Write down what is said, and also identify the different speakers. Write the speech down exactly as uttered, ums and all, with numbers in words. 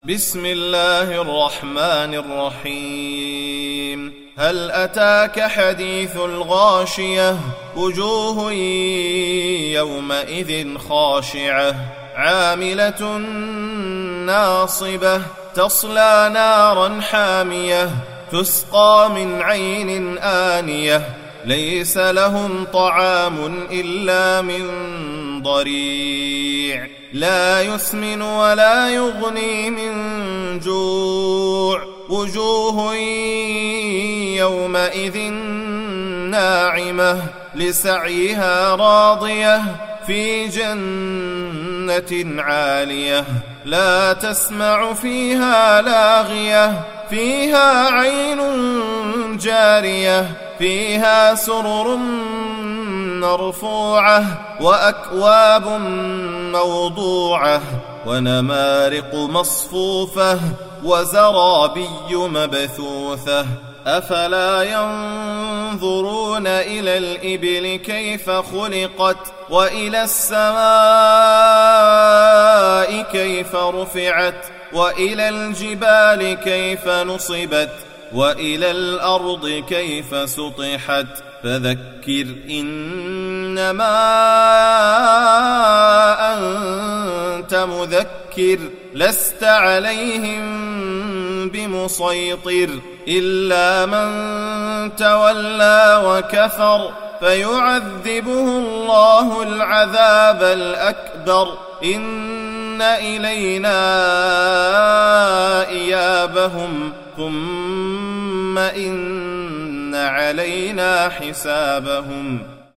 Speaker 1: بسم الله الرحمن الرحيم. هل أتاك حديث الغاشية؟ وجوه يومئذ خاشعة عاملة ناصبة تصلى نارا حامية تسقى من عين آنية ليس لهم طعام إلا من ضريع لا يسمن ولا يغني من جوع. وجوه يومئذ ناعمة لسعيها راضية في جنة عالية لا تسمع فيها لاغية فيها عين جارية فيها سرر مرفوعة وأكواب موضوعة ونمارق مصفوفة وزرابي مبثوثة. أفلا ينظرون إلى الإبل كيف خلقت وإلى السماء كيف رفعت وإلى الجبال كيف نصبت وإلى الأرض كيف سطحت. فذكر إنما أنت مذكر لست عليهم بمسيطر إلا من تولى وكفر فيعذبه الله العذاب الأكبر. إن إلينا إيابهم ثم إن علينا حسابهم.